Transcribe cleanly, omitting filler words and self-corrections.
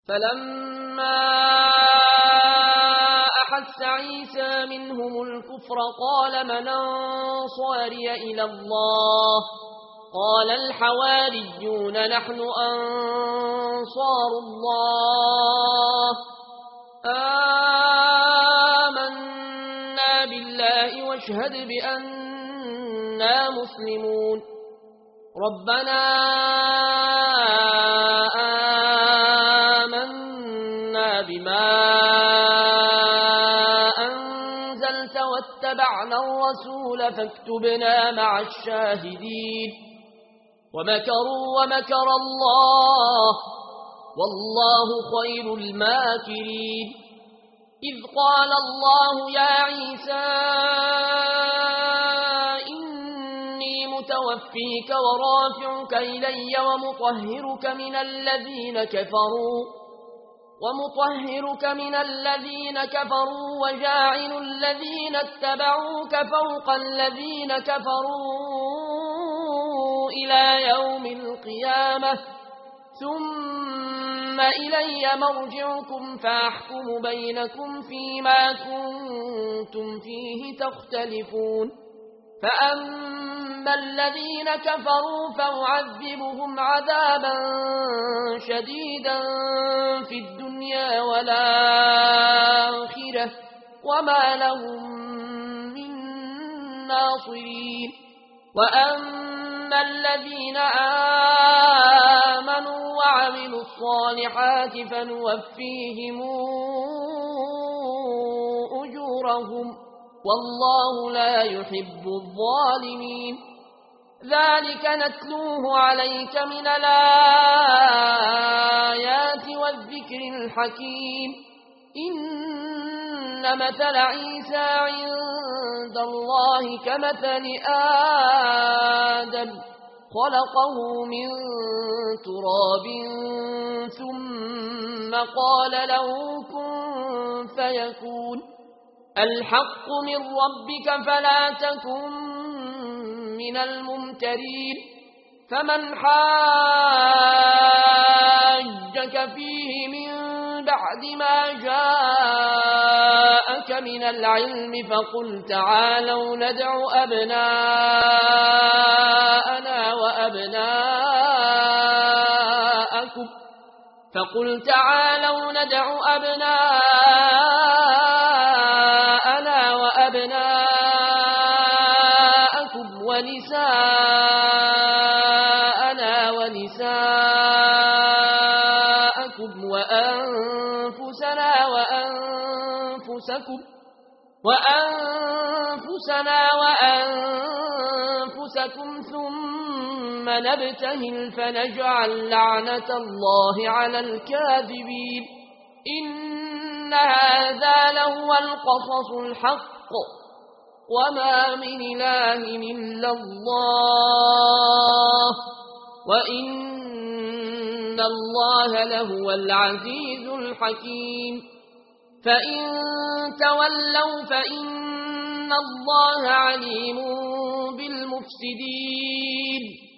فلما أحس عيسى منهم الكفر قال من أنصاري إلى الله قال الحواريون نحن أنصار الله آمنا بالله واشهد بأننا مسلمون ربنا آمنا بما أنزلت واتبعنا الرسول فاكتبنا مع الشاهدين ومكروا ومكر الله والله خير الماكرين إذ قال الله يا عيسى إني متوفيك ورافعك إلي ومطهرك من الذين كفروا وجاعل الذين اتبعوك فوق الذين كفروا إلى يوم القيامة ثم إلي مرجعكم فأحكم بينكم فيما كنتم فيه تختلفون فأما الذين كفروا فأعذبهم عذابا شديدا في الدنيا والآخرة وما لهم من ناصرين وأما الذين آمنوا وعملوا الصالحات فنوفيهم أجورهم والله لا يحب الظالمين ذلك نتلوه عليك من الآيات والذكر الحكيم إن مثل عيسى عند الله كمثل آدم خلقه من تراب ثم قال له كن فيكون الحق من ربك فلا تكن من الممترين فمن حاجك فيه من بعد ما جاءك من العلم فقل تعالوا ندع أبناءنا وأبناءكم ونساءنا ونساءكم وأنفسنا وأنفسكم ثم نبتهل فنجعل لعنة الله على الكاذبين إن هذا لهو القصص الحق وما من إله إلا الله وإن الله لهو العزيز الحكيم فإن تولوا فإن الله عليم بالمفسدين